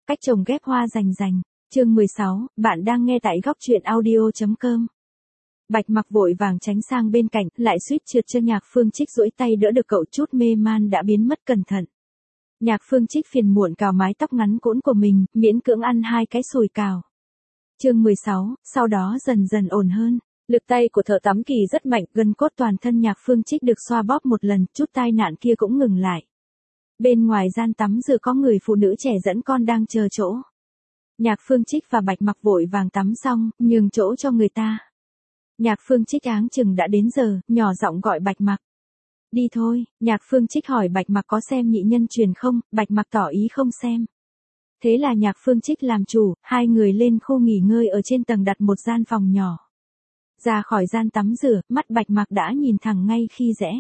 Cách trồng ghép hoa rành rành. Chương 16, bạn đang nghe tại góc truyện audio.com. Bạch Mặc vội vàng tránh sang bên cạnh, lại suýt trượt chân Nhạc Phương Trích duỗi tay đỡ được cậu, chút mê man đã biến mất cẩn thận. Nhạc Phương Trích phiền muộn cào mái tóc ngắn cũn của mình, miễn cưỡng ăn 2 cái sùi cào. Chương 16, sau đó dần dần ổn hơn. Lực tay của thợ tắm Kỳ rất mạnh, gân cốt toàn thân Nhạc Phương Trích được xoa bóp một lần, chút tai nạn kia cũng ngừng lại. Bên ngoài gian tắm rửa có người phụ nữ trẻ dẫn con đang chờ chỗ. Nhạc Phương Trích và Bạch Mặc vội vàng tắm xong, nhường chỗ cho người ta. Nhạc Phương Trích áng chừng đã đến giờ, nhỏ giọng gọi Bạch Mặc. Đi thôi, Nhạc Phương Trích hỏi Bạch Mặc có xem nhị nhân truyền không, Bạch Mặc tỏ ý không xem. Thế là Nhạc Phương Trích làm chủ, hai người lên khu nghỉ ngơi ở trên tầng đặt một gian phòng nhỏ. Ra khỏi gian tắm rửa, mắt Bạch Mặc đã nhìn thẳng ngay khi rẽ.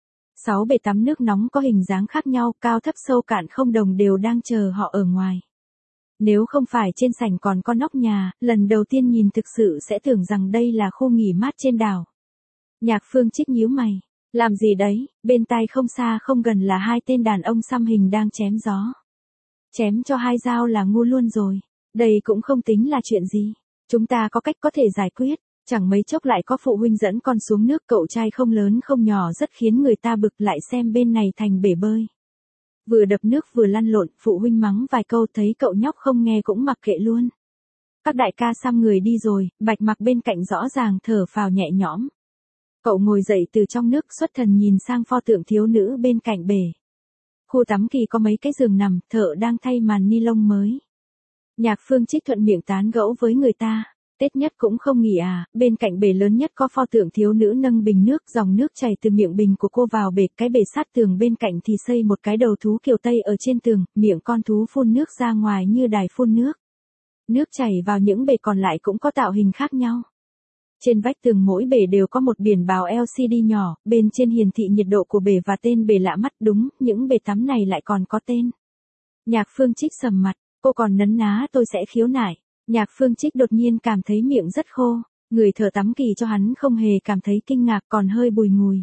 6 bể tắm nước nóng có hình dáng khác nhau, cao thấp sâu cạn không đồng đều đang chờ họ ở ngoài. Nếu không phải trên sảnh còn có nóc nhà, lần đầu tiên nhìn thực sự sẽ tưởng rằng đây là khu nghỉ mát trên đảo. Nhạc Phương Trích nhíu mày. Làm gì đấy, bên tai không xa không gần là 2 tên đàn ông xăm hình đang chém gió. Chém cho 2 dao là ngu luôn rồi. Đây cũng không tính là chuyện gì. Chúng ta có cách có thể giải quyết. Chẳng mấy chốc lại có phụ huynh dẫn con xuống nước, cậu trai không lớn không nhỏ rất khiến người ta bực, lại xem bên này thành bể bơi. Vừa đập nước vừa lăn lộn, phụ huynh mắng vài câu, thấy cậu nhóc không nghe cũng mặc kệ luôn. Các đại ca xăm người đi rồi, Bạch Mặc bên cạnh rõ ràng thở phào nhẹ nhõm. Cậu ngồi dậy từ trong nước, xuất thần nhìn sang pho tượng thiếu nữ bên cạnh bể. Khu tắm Kỳ có mấy cái giường nằm, thợ đang thay màn ni lông mới. Nhạc Phương Trích thuận miệng tán gẫu với người ta. Tết nhất cũng không nghỉ à, bên cạnh bể lớn nhất có pho tượng thiếu nữ nâng bình nước, dòng nước chảy từ miệng bình của cô vào bể, cái bể sát tường bên cạnh thì xây một cái đầu thú kiểu Tây ở trên tường, miệng con thú phun nước ra ngoài như đài phun nước. Nước chảy vào những bể còn lại cũng có tạo hình khác nhau. Trên vách tường mỗi bể đều có một biển báo LCD nhỏ, bên trên hiển thị nhiệt độ của bể và tên bể lạ mắt, đúng, những bể tắm này lại còn có tên. Nhạc Phương Trích sầm mặt, cô còn nấn ná tôi sẽ khiếu nại. Nhạc Phương Trích đột nhiên cảm thấy miệng rất khô, người thợ tắm Kỳ cho hắn không hề cảm thấy kinh ngạc, còn hơi bùi ngùi.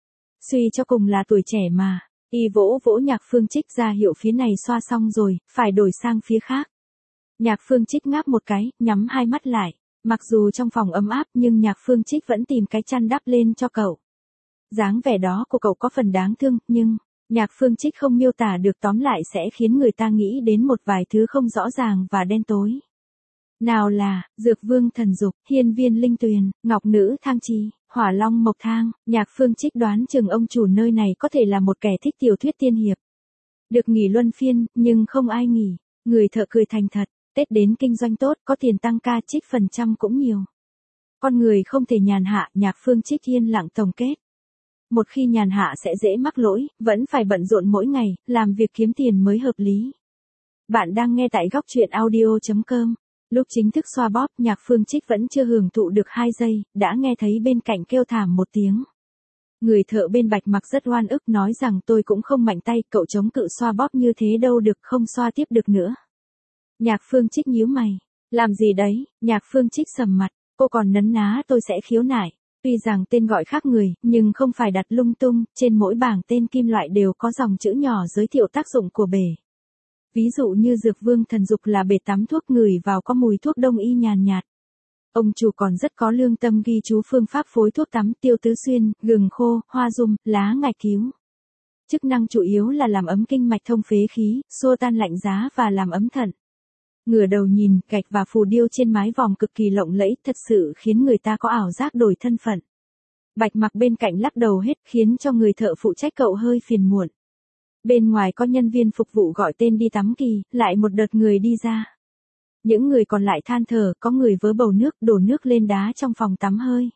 Suy cho cùng là tuổi trẻ mà, y vỗ vỗ Nhạc Phương Trích ra hiệu phía này xoa xong rồi, phải đổi sang phía khác. Nhạc Phương Trích ngáp một cái, nhắm 2 mắt lại, mặc dù trong phòng ấm áp nhưng Nhạc Phương Trích vẫn tìm cái chăn đắp lên cho cậu. Dáng vẻ đó của cậu có phần đáng thương, nhưng Nhạc Phương Trích không miêu tả được, tóm lại sẽ khiến người ta nghĩ đến một vài thứ không rõ ràng và đen tối. Nào là, Dược Vương Thần Dục, Hiên Viên Linh Tuyền, Ngọc Nữ Thang Chi, Hỏa Long Mộc Thang. Nhạc Phương Trích đoán chừng ông chủ nơi này có thể là một kẻ thích tiểu thuyết tiên hiệp. Được nghỉ luân phiên, nhưng không ai nghỉ. Người thợ cười thành thật, Tết đến kinh doanh tốt, có tiền tăng ca, trích phần trăm cũng nhiều. Con người không thể nhàn hạ, Nhạc Phương Trích yên lặng tổng kết. Một khi nhàn hạ sẽ dễ mắc lỗi, vẫn phải bận rộn mỗi ngày, làm việc kiếm tiền mới hợp lý. Bạn đang nghe tại góc truyện audio.com. Lúc chính thức xoa bóp, Nhạc Phương Trích vẫn chưa hưởng thụ được 2 giây, đã nghe thấy bên cạnh kêu thảm một tiếng. Người thợ bên Bạch Mặc rất oan ức, nói rằng tôi cũng không mạnh tay, cậu chống cự xoa bóp như thế đâu được, không xoa tiếp được nữa. Nhạc Phương Trích nhíu mày. Làm gì đấy? Nhạc Phương Trích sầm mặt, cô còn nấn ná tôi sẽ khiếu nại. Tuy rằng tên gọi khác người, nhưng không phải đặt lung tung, trên mỗi bảng tên kim loại đều có dòng chữ nhỏ giới thiệu tác dụng của bể. Ví dụ như Dược Vương Thần Dục là bể tắm thuốc, ngửi vào có mùi thuốc đông y nhàn nhạt. Ông chủ còn rất có lương tâm ghi chú phương pháp phối thuốc tắm: tiêu tứ xuyên, gừng khô, hoa dung, lá ngải cứu. Chức năng chủ yếu là làm ấm kinh mạch, thông phế khí, xua tan lạnh giá và làm ấm thận. Ngửa đầu nhìn, gạch và phù điêu trên mái vòm cực kỳ lộng lẫy, thật sự khiến người ta có ảo giác đổi thân phận. Bạch Mặc bên cạnh lắc đầu hết, khiến cho người thợ phụ trách cậu hơi phiền muộn. Bên ngoài có nhân viên phục vụ gọi tên đi tắm Kỳ, lại một đợt người đi ra. Những người còn lại than thở, có người vớ bầu nước, đổ nước lên đá trong phòng tắm hơi.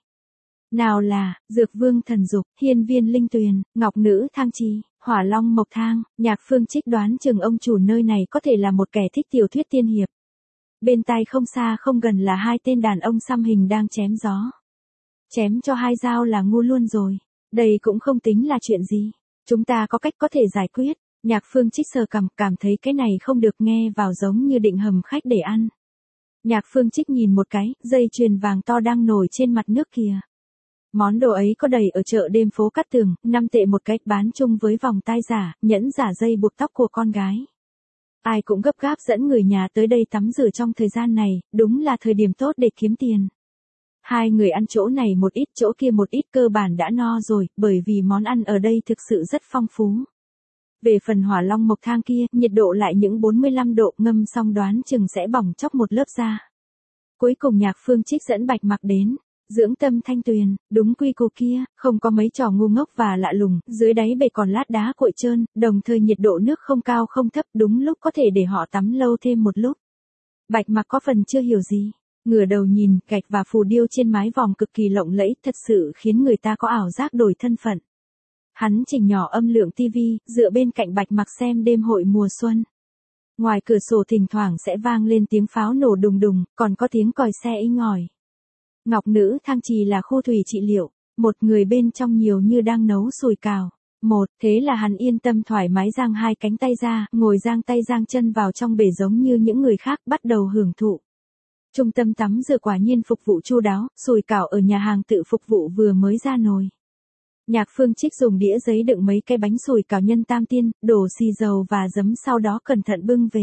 Nào là, Dược Vương Thần Dục, Hiên Viên Linh Tuyền, Ngọc Nữ Thang Chi, Hỏa Long Mộc Thang. Nhạc Phương Trích đoán chừng ông chủ nơi này có thể là một kẻ thích tiểu thuyết tiên hiệp. Bên tai không xa không gần là 2 tên đàn ông xăm hình đang chém gió. Chém cho 2 dao là ngu luôn rồi. Đây cũng không tính là chuyện gì. Chúng ta có cách có thể giải quyết. Nhạc Phương Trích sờ cằm, cảm thấy cái này không được, nghe vào giống như định hầm khách để ăn. Nhạc Phương Trích nhìn một cái, dây chuyền vàng to đang nổi trên mặt nước kìa. Món đồ ấy có đầy ở chợ đêm phố Cát Tường, 5 tệ một cái, bán chung với vòng tai giả, nhẫn giả, dây buộc tóc của con gái. Ai cũng gấp gáp dẫn người nhà tới đây tắm rửa trong thời gian này, đúng là thời điểm tốt để kiếm tiền. Hai người ăn chỗ này một ít chỗ kia một ít cơ bản đã no rồi, bởi vì món ăn ở đây thực sự rất phong phú. Về phần hỏa long mộc thang kia, nhiệt độ lại những 45 độ, ngâm xong đoán chừng sẽ bỏng chóc một lớp da. Cuối cùng Nhạc Phương Trích dẫn Bạch Mặc đến. Dưỡng tâm thanh tuyền, đúng quy củ kia, không có mấy trò ngu ngốc và lạ lùng, dưới đáy bể còn lát đá cuội trơn, đồng thời nhiệt độ nước không cao không thấp, đúng lúc có thể để họ tắm lâu thêm một lúc. Bạch Mặc có phần chưa hiểu gì, ngửa đầu nhìn, gạch và phù điêu trên mái vòm cực kỳ lộng lẫy, thật sự khiến người ta có ảo giác đổi thân phận. Hắn chỉnh nhỏ âm lượng tivi, dựa bên cạnh Bạch Mặc xem đêm hội mùa xuân. Ngoài cửa sổ thỉnh thoảng sẽ vang lên tiếng pháo nổ đùng đùng, còn có tiếng còi xe inh ỏi. Ngọc Nữ Thang Trì là khu thủy trị liệu, một người bên trong nhiều như đang nấu sùi cào. Thế là hắn yên tâm thoải mái giang hai cánh tay ra, ngồi giang tay giang chân vào trong bể giống như những người khác, bắt đầu hưởng thụ. Trung tâm tắm rửa quả nhiên phục vụ chu đáo, sùi cảo ở nhà hàng tự phục vụ vừa mới ra nồi. Nhạc Phương Trích dùng đĩa giấy đựng mấy cái bánh sùi cảo nhân tam tiên, đổ xì dầu và giấm sau đó cẩn thận bưng về.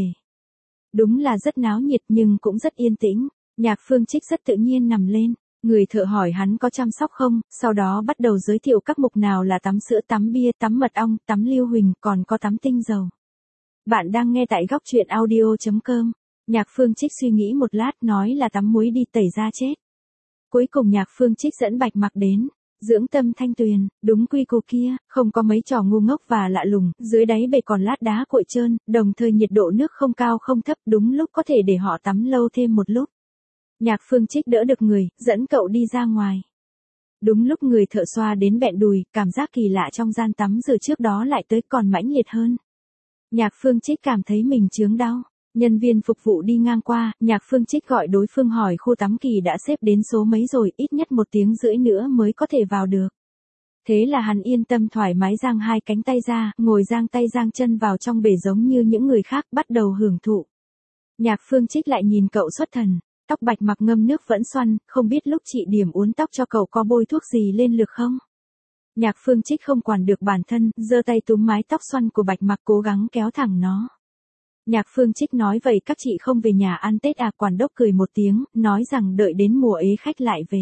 Đúng là rất náo nhiệt nhưng cũng rất yên tĩnh. Nhạc Phương Trích rất tự nhiên nằm lên, người thợ hỏi hắn có chăm sóc không, sau đó bắt đầu giới thiệu các mục nào là tắm sữa, tắm bia, tắm mật ong, tắm lưu huỳnh, còn có tắm tinh dầu. Bạn đang nghe tại góc truyện audio.com. Nhạc Phương Trích suy nghĩ một lát nói là tắm muối đi tẩy da chết. Cuối cùng Nhạc Phương Trích dẫn Bạch Mặc đến. Dưỡng tâm thanh tuyền, đúng quy củ kia, không có mấy trò ngu ngốc và lạ lùng, dưới đáy bể còn lát đá cuội trơn, đồng thời nhiệt độ nước không cao không thấp, đúng lúc có thể để họ tắm lâu thêm một lúc. Nhạc Phương Trích đỡ được người, dẫn cậu đi ra ngoài. Đúng lúc người thợ xoa đến bẹn đùi, cảm giác kỳ lạ trong gian tắm rửa trước đó lại tới còn mãnh liệt hơn. Nhạc Phương Trích cảm thấy mình chướng đau. Nhân viên phục vụ đi ngang qua, Nhạc Phương Trích gọi đối phương hỏi khu tắm kỳ đã xếp đến số mấy rồi, ít nhất 1 tiếng rưỡi nữa mới có thể vào được. Thế là hắn yên tâm thoải mái giang hai cánh tay ra, ngồi giang tay giang chân vào trong bể giống như những người khác, bắt đầu hưởng thụ. Nhạc Phương Trích lại nhìn cậu xuất thần, tóc Bạch Mặc ngâm nước vẫn xoăn, không biết lúc chị điểm uốn tóc cho cậu có bôi thuốc gì lên lực không? Nhạc Phương Trích không quản được bản thân, giơ tay túm mái tóc xoăn của Bạch Mặc cố gắng kéo thẳng nó. Nhạc Phương Trích nói vậy các chị không về nhà ăn Tết à? Quản đốc cười một tiếng, nói rằng đợi đến mùa ế khách lại về.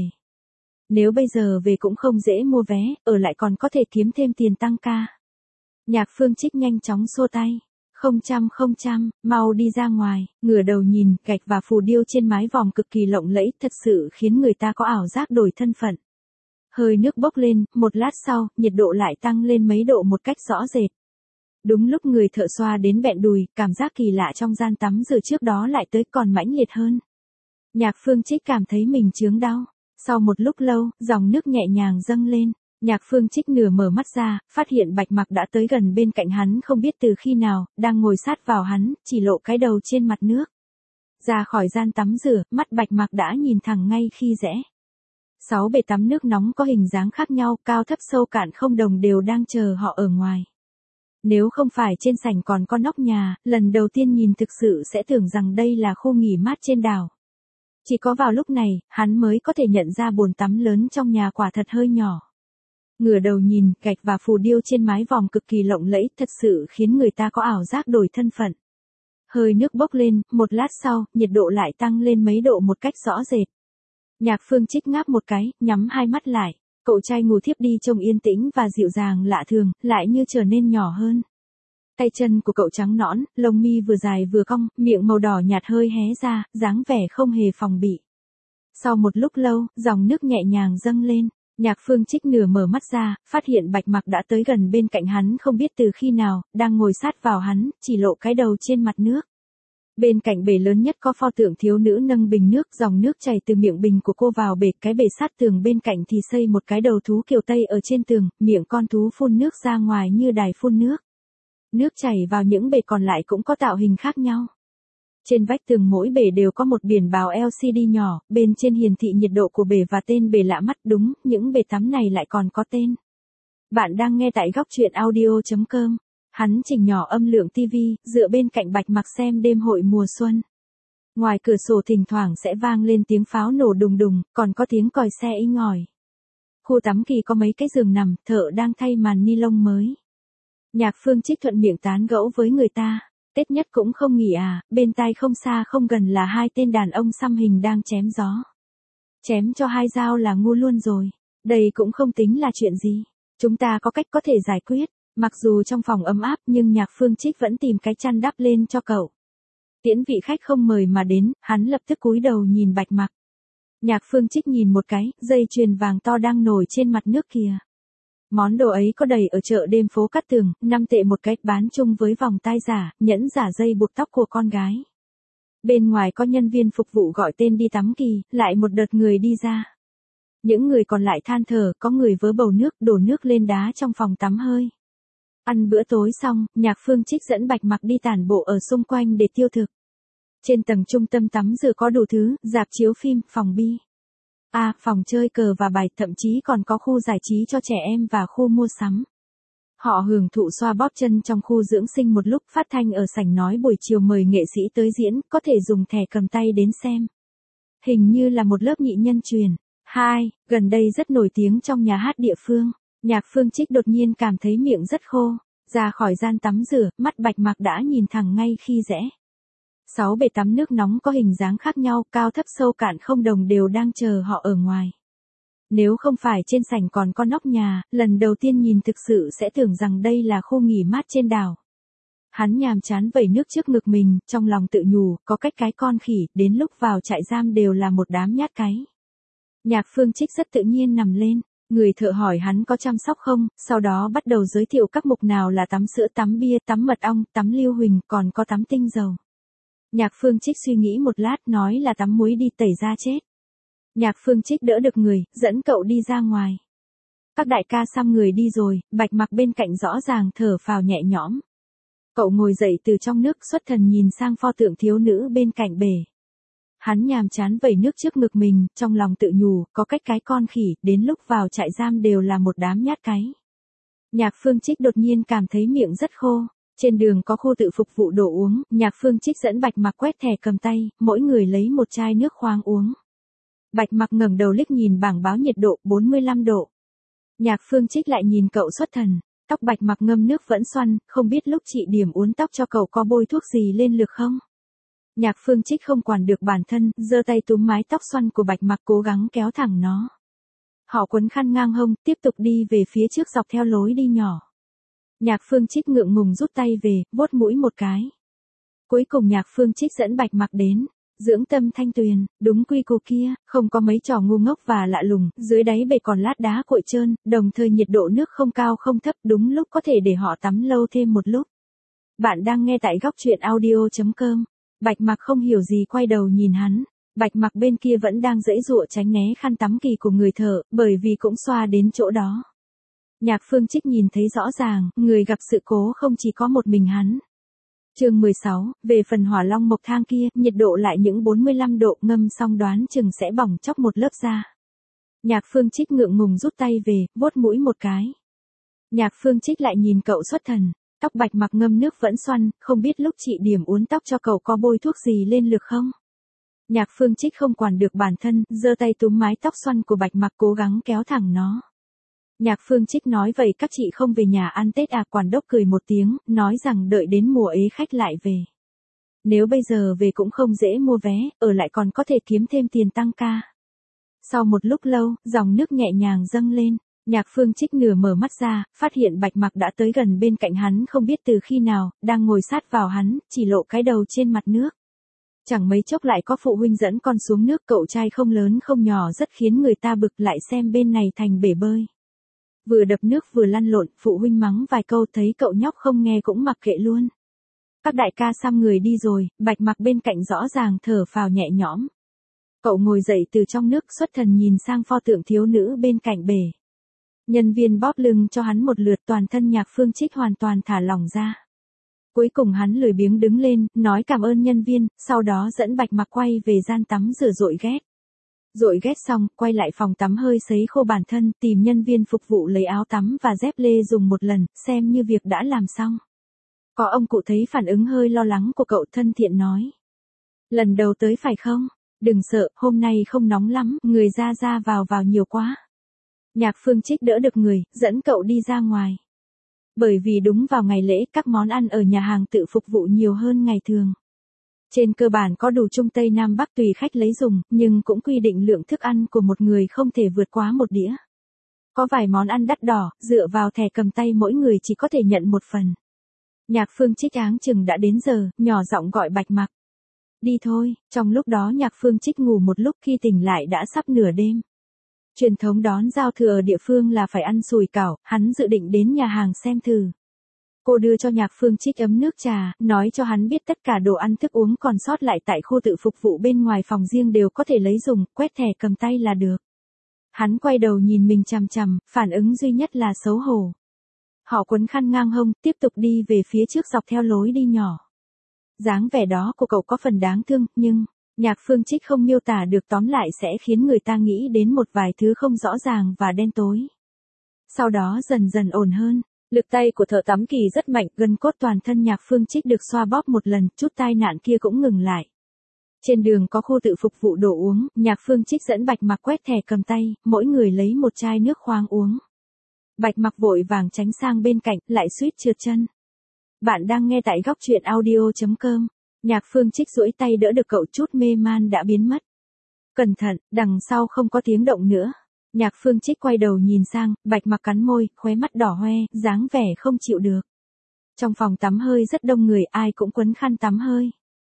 Nếu bây giờ về cũng không dễ mua vé, ở lại còn có thể kiếm thêm tiền tăng ca. Nhạc Phương Trích nhanh chóng xua tay. Không chăm, mau đi ra ngoài, ngửa đầu nhìn, gạch và phù điêu trên mái vòm cực kỳ lộng lẫy, thật sự khiến người ta có ảo giác đổi thân phận. Hơi nước bốc lên, một lát sau, nhiệt độ lại tăng lên mấy độ một cách rõ rệt. Đúng lúc người thợ xoa đến bẹn đùi, cảm giác kỳ lạ trong gian tắm rửa trước đó lại tới còn mãnh liệt hơn. Nhạc Phương Trích cảm thấy mình chướng đau. Sau một lúc lâu, dòng nước nhẹ nhàng dâng lên. Nhạc Phương Trích nửa mở mắt ra, phát hiện Bạch Mặc đã tới gần bên cạnh hắn không biết từ khi nào, đang ngồi sát vào hắn, chỉ lộ cái đầu trên mặt nước. Ra khỏi gian tắm rửa, mắt Bạch Mặc đã nhìn thẳng ngay khi rẽ. 6 bể tắm nước nóng có hình dáng khác nhau, cao thấp sâu cạn không đồng đều đang chờ họ ở ngoài. Nếu không phải trên sảnh còn có nóc nhà, lần đầu tiên nhìn thực sự sẽ tưởng rằng đây là khu nghỉ mát trên đảo. Chỉ có vào lúc này, hắn mới có thể nhận ra bồn tắm lớn trong nhà quả thật hơi nhỏ. Ngửa đầu nhìn, gạch và phù điêu trên mái vòm cực kỳ lộng lẫy, thật sự khiến người ta có ảo giác đổi thân phận. Hơi nước bốc lên, một lát sau, nhiệt độ lại tăng lên mấy độ một cách rõ rệt. Nhạc Phương Trích ngáp một cái, nhắm hai mắt lại. Cậu trai ngủ thiếp đi trông yên tĩnh và dịu dàng lạ thường, lại như trở nên nhỏ hơn. Tay chân của cậu trắng nõn, lông mi vừa dài vừa cong, miệng màu đỏ nhạt hơi hé ra, dáng vẻ không hề phòng bị. Sau một lúc lâu, dòng nước nhẹ nhàng dâng lên. Nhạc Phương Trích nửa mở mắt ra, phát hiện Bạch Mặc đã tới gần bên cạnh hắn không biết từ khi nào, đang ngồi sát vào hắn, chỉ lộ cái đầu trên mặt nước. Bên cạnh bể lớn nhất có pho tượng thiếu nữ nâng bình nước, dòng nước chảy từ miệng bình của cô vào bể, cái bể sát tường bên cạnh thì xây một cái đầu thú kiều Tây ở trên tường, miệng con thú phun nước ra ngoài như đài phun nước. Nước chảy vào những bể còn lại cũng có tạo hình khác nhau. Trên vách tường mỗi bể đều có một biển báo LCD nhỏ, bên trên hiển thị nhiệt độ của bể và tên bể lạ mắt, đúng, những bể tắm này lại còn có tên. Bạn đang nghe tại góc truyện audio.com. Hắn chỉnh nhỏ âm lượng TV, dựa bên cạnh Bạch Mặc xem đêm hội mùa xuân. Ngoài cửa sổ thỉnh thoảng sẽ vang lên tiếng pháo nổ đùng đùng, còn có tiếng còi xe inh ỏi. Khu tắm kỳ có mấy cái giường nằm, thợ đang thay màn ni lông mới. Nhạc Phương Trích thuận miệng tán gẫu với người ta. Tết nhất cũng không nghỉ à, bên tai không xa không gần là hai tên đàn ông xăm hình đang chém gió. Chém cho hai dao là ngu luôn rồi. Đây cũng không tính là chuyện gì. Chúng ta có cách có thể giải quyết. Mặc dù trong phòng ấm áp nhưng Nhạc Phương Trích vẫn tìm cái chăn đắp lên cho cậu. Tiễn vị khách không mời mà đến, hắn lập tức cúi đầu nhìn Bạch Mặc. Nhạc Phương Trích nhìn một cái, dây chuyền vàng to đang nổi trên mặt nước kìa. Món đồ ấy có đầy ở chợ đêm phố Cát Tường, 5 tệ một cái, bán chung với vòng tai giả, nhẫn giả, dây buộc tóc của con gái. Bên ngoài có nhân viên phục vụ gọi tên đi tắm kỳ, lại một đợt người đi ra. Những người còn lại than thở, có người vớ bầu nước, đổ nước lên đá trong phòng tắm hơi. Ăn bữa tối xong, Nhạc Phương Trích dẫn Bạch Mặc đi tản bộ ở xung quanh để tiêu thực. Trên tầng trung tâm tắm rửa có đủ thứ, rạp chiếu phim, phòng bi. Phòng chơi cờ và bài, thậm chí còn có khu giải trí cho trẻ em và khu mua sắm. Họ hưởng thụ xoa bóp chân trong khu dưỡng sinh một lúc, phát thanh ở sảnh nói buổi chiều mời nghệ sĩ tới diễn, có thể dùng thẻ cầm tay đến xem. Hình như là một lớp nhị nhân truyền. 2. Gần đây rất nổi tiếng trong nhà hát địa phương. Nhạc Phương Trích đột nhiên cảm thấy miệng rất khô. Ra khỏi gian tắm rửa, mắt Bạch Mặc đã nhìn thẳng ngay khi rẽ. 6 bể tắm nước nóng có hình dáng khác nhau, cao thấp sâu cạn không đồng đều đang chờ họ ở ngoài. Nếu không phải trên sảnh còn có nóc nhà, lần đầu tiên nhìn thực sự sẽ tưởng rằng đây là khu nghỉ mát trên đảo. Hắn nhàm chán vẩy nước trước ngực mình, trong lòng tự nhủ, có cách cái con khỉ, đến lúc vào trại giam đều là một đám nhát cái. Nhạc Phương Trích rất tự nhiên nằm lên, người thợ hỏi hắn có chăm sóc không, sau đó bắt đầu giới thiệu các mục nào là tắm sữa, tắm bia, tắm mật ong, tắm lưu huỳnh, còn có tắm tinh dầu. Nhạc Phương Trích suy nghĩ một lát, nói là tắm muối đi tẩy da chết. Nhạc Phương Trích đỡ được người, dẫn cậu đi ra ngoài. Các đại ca xăm người đi rồi, Bạch Mặc bên cạnh rõ ràng thở phào nhẹ nhõm. Cậu ngồi dậy từ trong nước, xuất thần nhìn sang pho tượng thiếu nữ bên cạnh bể. Hắn nhàm chán vẩy nước trước ngực mình, trong lòng tự nhủ, có cách cái con khỉ, đến lúc vào trại giam đều là một đám nhát cái. Nhạc Phương Trích đột nhiên cảm thấy miệng rất khô. Trên đường có khu tự phục vụ đồ uống, Nhạc Phương Trích dẫn Bạch Mặc quét thẻ cầm tay, mỗi người lấy một chai nước khoáng uống. Bạch Mặc ngẩng đầu liếc nhìn bảng báo nhiệt độ, 45 độ. Nhạc Phương Trích lại nhìn cậu xuất thần, tóc Bạch Mặc ngâm nước vẫn xoăn, không biết lúc chị điểm uốn tóc cho cậu có bôi thuốc gì lên lực không? Nhạc Phương Trích không quản được bản thân, giơ tay túm mái tóc xoăn của Bạch Mặc cố gắng kéo thẳng nó. Họ quấn khăn ngang hông, tiếp tục đi về phía trước dọc theo lối đi nhỏ. Nhạc Phương Trích ngượng ngùng rút tay về, vuốt mũi một cái. Cuối cùng Nhạc Phương Trích dẫn Bạch Mặc đến dưỡng tâm Thanh Tuyền, đúng quy củ kia, không có mấy trò ngu ngốc và lạ lùng, dưới đáy bể còn lát đá cuội trơn, đồng thời nhiệt độ nước không cao không thấp, đúng lúc có thể để họ tắm lâu thêm một lúc. Bạn đang nghe tại góc truyện audio.com. Bạch Mặc không hiểu gì quay đầu nhìn hắn. Bạch Mặc bên kia vẫn đang giãy giụa tránh né khăn tắm kỳ của người thợ, bởi vì cũng xoa đến chỗ đó. Nhạc Phương Trích nhìn thấy rõ ràng, người gặp sự cố không chỉ có một mình hắn. Chương 16, về phần hỏa long mộc thang kia, nhiệt độ lại những 45 độ, ngâm xong đoán chừng sẽ bỏng chóc một lớp da. Nhạc Phương Trích ngượng ngùng rút tay về, vuốt mũi một cái. Nhạc Phương Trích lại nhìn cậu xuất thần, tóc Bạch Mặc ngâm nước vẫn xoăn, không biết lúc chị điểm uốn tóc cho cậu có bôi thuốc gì lên lực không? Nhạc Phương Trích không quản được bản thân, giơ tay túm mái tóc xoăn của Bạch Mặc cố gắng kéo thẳng nó. Nhạc Phương Trích nói vậy các chị không về nhà ăn Tết à? Quản đốc cười một tiếng, nói rằng đợi đến mùa ế khách lại về. Nếu bây giờ về cũng không dễ mua vé, ở lại còn có thể kiếm thêm tiền tăng ca. Sau một lúc lâu, dòng nước nhẹ nhàng dâng lên, Nhạc Phương Trích nửa mở mắt ra, phát hiện Bạch Mặc đã tới gần bên cạnh hắn không biết từ khi nào, đang ngồi sát vào hắn, chỉ lộ cái đầu trên mặt nước. Chẳng mấy chốc lại có phụ huynh dẫn con xuống nước, cậu trai không lớn không nhỏ rất khiến người ta bực, lại xem bên này thành bể bơi. Vừa đập nước vừa lăn lộn, phụ huynh mắng vài câu, thấy cậu nhóc không nghe cũng mặc kệ luôn. Các đại ca xăm người đi rồi, Bạch Mặc bên cạnh rõ ràng thở phào nhẹ nhõm. Cậu ngồi dậy từ trong nước, xuất thần nhìn sang pho tượng thiếu nữ bên cạnh bể. Nhân viên bóp lưng cho hắn một lượt, toàn thân Nhạc Phương Trích hoàn toàn thả lỏng ra. Cuối cùng hắn lười biếng đứng lên, nói cảm ơn nhân viên, sau đó dẫn Bạch Mặc quay về gian tắm rửa dội ghét. Dội ghét xong, quay lại phòng tắm hơi sấy khô bản thân, tìm nhân viên phục vụ lấy áo tắm và dép lê dùng một lần, xem như việc đã làm xong. Có ông cụ thấy phản ứng hơi lo lắng của cậu, thân thiện nói. Lần đầu tới phải không? Đừng sợ, hôm nay không nóng lắm, người ra vào nhiều quá. Nhạc Phương Trích đỡ được người, dẫn cậu đi ra ngoài. Bởi vì đúng vào ngày lễ các món ăn ở nhà hàng tự phục vụ nhiều hơn ngày thường. Trên cơ bản có đủ Trung Tây Nam Bắc tùy khách lấy dùng, nhưng cũng quy định lượng thức ăn của một người không thể vượt quá một đĩa. Có vài món ăn đắt đỏ, dựa vào thẻ cầm tay mỗi người chỉ có thể nhận một phần. Nhạc Phương Trích áng chừng đã đến giờ, nhỏ giọng gọi Bạch Mặc. Đi thôi, trong lúc đó Nhạc Phương Trích ngủ một lúc, khi tỉnh lại đã sắp nửa đêm. Truyền thống đón giao thừa ở địa phương là phải ăn sủi cảo, hắn dự định đến nhà hàng xem thử. Cô đưa cho Nhạc Phương Trích ấm nước trà, nói cho hắn biết tất cả đồ ăn thức uống còn sót lại tại khu tự phục vụ bên ngoài phòng riêng đều có thể lấy dùng, quét thẻ cầm tay là được. Hắn quay đầu nhìn mình chằm chằm, phản ứng duy nhất là xấu hổ. Họ quấn khăn ngang hông, tiếp tục đi về phía trước dọc theo lối đi nhỏ. Dáng vẻ đó của cậu có phần đáng thương, nhưng Nhạc Phương Trích không miêu tả được, tóm lại sẽ khiến người ta nghĩ đến một vài thứ không rõ ràng và đen tối. Sau đó dần dần ổn hơn. Lực tay của thợ tắm Kỳ rất mạnh, gân cốt toàn thân Nhạc Phương Trích được xoa bóp một lần, chút tai nạn kia cũng ngừng lại. Trên đường có khu tự phục vụ đồ uống, Nhạc Phương Trích dẫn Bạch Mặc quét thẻ cầm tay, mỗi người lấy một chai nước khoáng uống. Bạch Mặc vội vàng tránh sang bên cạnh, lại suýt trượt chân. Bạn đang nghe tại góc truyện audio.com. Nhạc Phương Trích duỗi tay đỡ được cậu, chút mê man đã biến mất. Cẩn thận, đằng sau không có tiếng động nữa. Nhạc Phương Trích quay đầu nhìn sang, Bạch Mặc cắn môi, khóe mắt đỏ hoe, dáng vẻ không chịu được. Trong phòng tắm hơi rất đông người, ai cũng quấn khăn tắm hơi.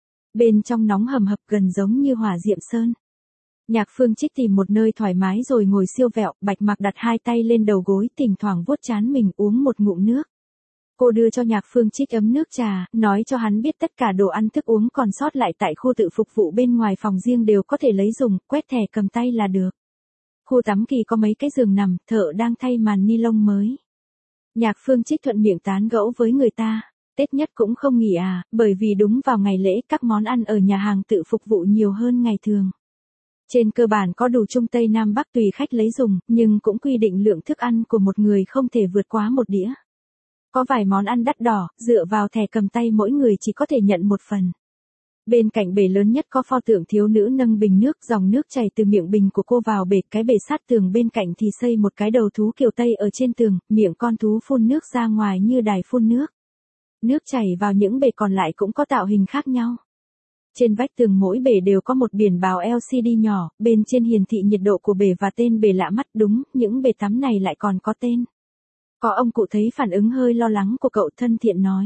Bên trong nóng hầm hập gần giống như hỏa diệm sơn. Nhạc Phương Trích tìm một nơi thoải mái rồi ngồi siêu vẹo, Bạch Mặc đặt hai tay lên đầu gối, thỉnh thoảng vuốt trán mình, uống một ngụm nước. Cô đưa cho Nhạc Phương Trích ấm nước trà, nói cho hắn biết tất cả đồ ăn thức uống còn sót lại tại khu tự phục vụ bên ngoài phòng riêng đều có thể lấy dùng, quét thẻ cầm tay là được. Khu tắm Kỳ có mấy cái giường nằm, thợ đang thay màn ni lông mới. Nhạc Phương Trích thuận miệng tán gẫu với người ta. Tết nhất cũng không nghỉ à, bởi vì đúng vào ngày lễ các món ăn ở nhà hàng tự phục vụ nhiều hơn ngày thường. Trên cơ bản có đủ Trung Tây Nam Bắc tùy khách lấy dùng, nhưng cũng quy định lượng thức ăn của một người không thể vượt quá một đĩa. Có vài món ăn đắt đỏ, dựa vào thẻ cầm tay mỗi người chỉ có thể nhận một phần. Bên cạnh bể lớn nhất có pho tượng thiếu nữ nâng bình nước, dòng nước chảy từ miệng bình của cô vào bể, cái bể sát tường bên cạnh thì xây một cái đầu thú kiều Tây ở trên tường, miệng con thú phun nước ra ngoài như đài phun nước. Nước chảy vào những bể còn lại cũng có tạo hình khác nhau. Trên vách tường mỗi bể đều có một biển báo LCD nhỏ, bên trên hiển thị nhiệt độ của bể và tên bể lạ mắt, đúng, những bể tắm này lại còn có tên. Có ông cụ thấy phản ứng hơi lo lắng của cậu, thân thiện nói.